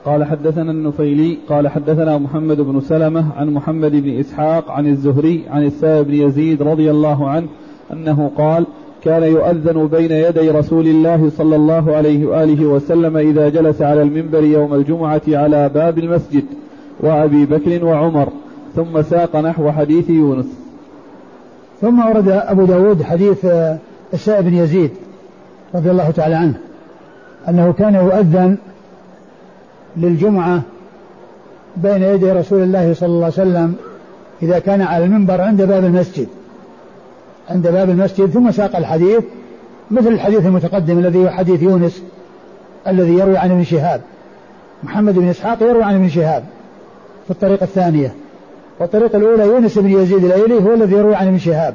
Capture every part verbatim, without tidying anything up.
قال حدثنا النفيلي قال حدثنا محمد بن سلمة عن محمد بن إسحاق عن الزهري عن السائب بن يزيد رضي الله عنه أنه قال كان يؤذن بين يدي رسول الله صلى الله عليه وآله وسلم إذا جلس على المنبر يوم الجمعة على باب المسجد وأبي بكر وعمر، ثم ساق نحو حديث يونس. ثم ورد أبو داود حديث السائب بن يزيد رضي الله تعالى عنه أنه كان يؤذن للجمعة بين يدي رسول الله صلى الله عليه وسلم إذا كان على المنبر عند باب المسجد عند باب المسجد ثم ساق الحديث مثل الحديث المتقدم الذي هو حديث يونس الذي يروي عن ابن شهاب. محمد بن إسحاق يروي عن ابن شهاب في الطريقة الثانية، والطريقة الأولى يونس بن يزيد الأيلي هو الذي يروي عن ابن شهاب،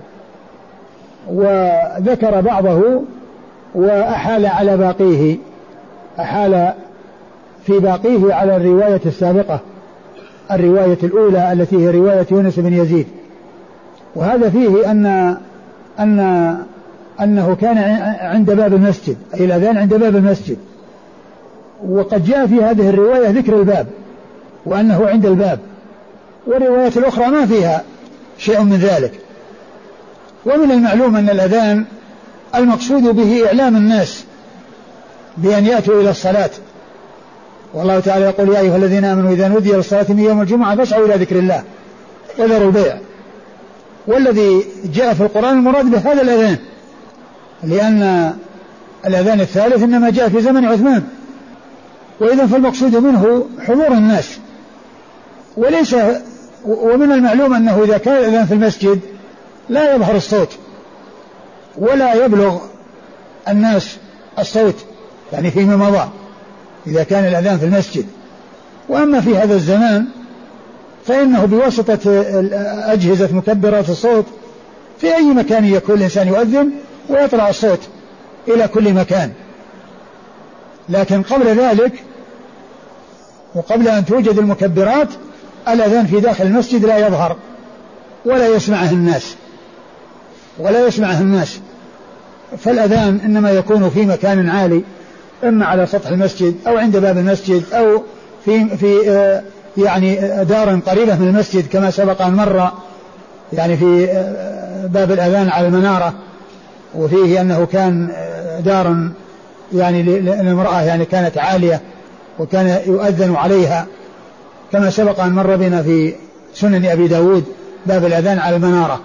وذكر بعضه وأحال على باقيه أحال في باقيه على الرواية السابقة الرواية الأولى التي هي رواية يونس بن يزيد. وهذا فيه أن أن أنه كان عند باب المسجد، أي الأذان عند باب المسجد، وقد جاء في هذه الرواية ذكر الباب وأنه عند الباب، والرواية الأخرى ما فيها شيء من ذلك. ومن المعلوم أن الأذان المقصود به إعلام الناس بأن يأتوا إلى الصلاة، والله تعالى يقول يا أيها الذين آمنوا إذا نودي للصلاة من يوم الجمعة فاسعوا إلى ذكر الله وذروا البيع. والذي جاء في القرآن المراد بهذا الأذان، لأن الأذان الثالث إنما جاء في زمن عثمان، وإذا فالمقصود منه حضور الناس. وليس ومن المعلوم أنه إذا كان الأذان في المسجد لا يظهر الصوت ولا يبلغ الناس الصوت، يعني فيما مضى إذا كان الأذان في المسجد. وأما في هذا الزمان فإنه بواسطة أجهزة مكبرات الصوت في أي مكان يكون الإنسان يؤذن ويطلع الصوت إلى كل مكان. لكن قبل ذلك وقبل أن توجد المكبرات الأذان في داخل المسجد لا يظهر ولا يسمعه الناس ولا يسمعه الناس فالأذان إنما يكون في مكان عالي، إما على سطح المسجد أو عند باب المسجد أو في في آه يعني دار قريبة من المسجد كما سبق أن مر، يعني في آه باب الأذان على المنارة، وفيه أنه كان دار يعني للمرأة يعني كانت عالية وكان يؤذن عليها كما سبق أن مر بنا في سنن أبي داود باب الأذان على المنارة.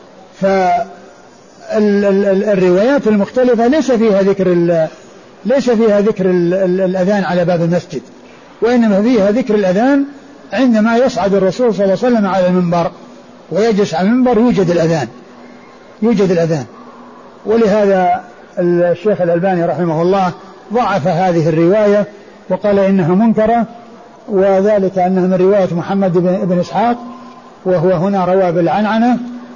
فالروايات المختلفة ليس فيها ذكر ليس فيها ذكر الأذان على باب المسجد، وإنما فيها ذكر الأذان عندما يصعد الرسول صلى الله عليه وسلم على المنبر ويجلس على المنبر يوجد الأذان يوجد الأذان ولهذا الشيخ الألباني رحمه الله ضعف هذه الرواية وقال إنها منكرة، وذلك أنها من رواية محمد بن إسحاق وهو هنا روى بالعنعنة،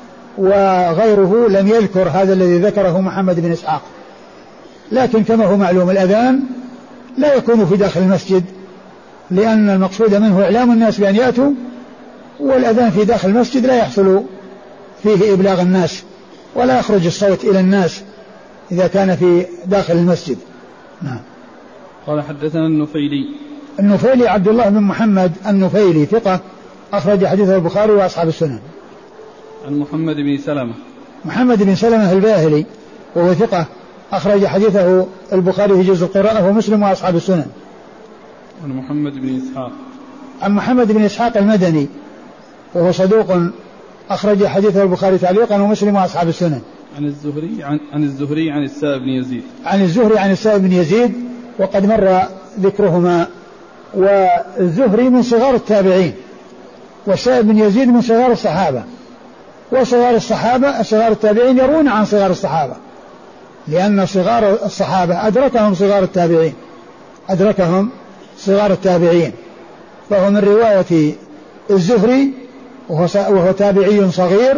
وغيره لم يذكر هذا الذي ذكره محمد بن إسحاق. لكن كما هو معلوم الأذان لا يكون في داخل المسجد، لأن المقصود منه إعلام الناس بأن يأتوا، والأذان في داخل المسجد لا يحصل فيه إبلاغ الناس ولا يخرج الصوت إلى الناس إذا كان في داخل المسجد. نعم. قال حدثنا النفيلي النفيلي عبد الله بن محمد النفيلي ثقة أخرج حديثه البخاري وأصحاب السنن. عن محمد بن سلمة محمد بن سلمة الباهلي وهو ثقة أخرج حديثه البخاري في جزء القراءة ومسلم وأصحاب السنن. عن محمد بن إسحاق عن محمد بن إسحاق المدني وهو صدوق أخرج حديثه البخاري تعليقا ومسلم وأصحاب السنن. عن الزهري عن, عن الزهري عن السائب بن يزيد عن الزهري عن السائب بن يزيد وقد مر ذكرهما. والزهري من صغار التابعين والسائب بن يزيد من صغار الصحابة، وصغار الصحابة صغار التابعين يرون عن صغار الصحابة، لأن صغار الصحابة أدركهم صغار التابعين أدركهم صغار التابعين فهو من رواية الزهري وهو تابعي صغير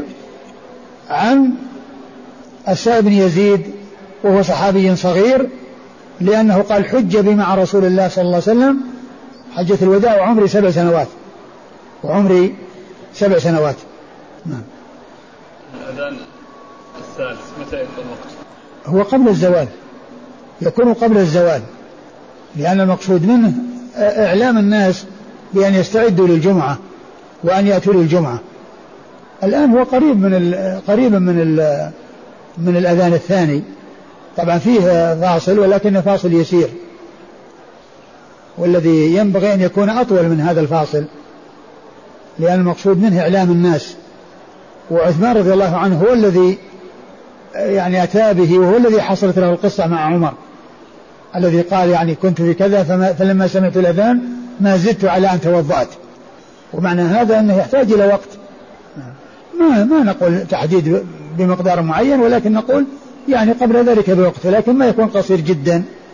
عن السائب بن يزيد وهو صحابي صغير، لأنه قال حج بي مع رسول الله صلى الله عليه وسلم حجة الوداع وعمري سبع سنوات وعمري سبع سنوات. نعم. الأذان الثالث متى يكون الوقت؟ هو قبل الزوال، يكون قبل الزوال، لأن المقصود منه إعلام الناس بأن يستعدوا للجمعة وأن يأتوا للجمعة. الآن هو قريب من قريبا من ال من الأذان الثاني، طبعا فيه فاصل ولكن فاصل يسير، والذي ينبغي أن يكون أطول من هذا الفاصل، لأن المقصود منه إعلام الناس. وعثمان رضي الله عنه هو الذي يعني أتى به، وهو الذي حصلت له القصة مع عمر الذي قال يعني كنت في كذا فلما سمعت الأذان ما زدت على أن توضأت. ومعنى هذا أنه يحتاج إلى وقت، ما, ما نقول تحديد بمقدار معين، ولكن نقول يعني قبل ذلك بوقت، لكن ما يكون قصير جدا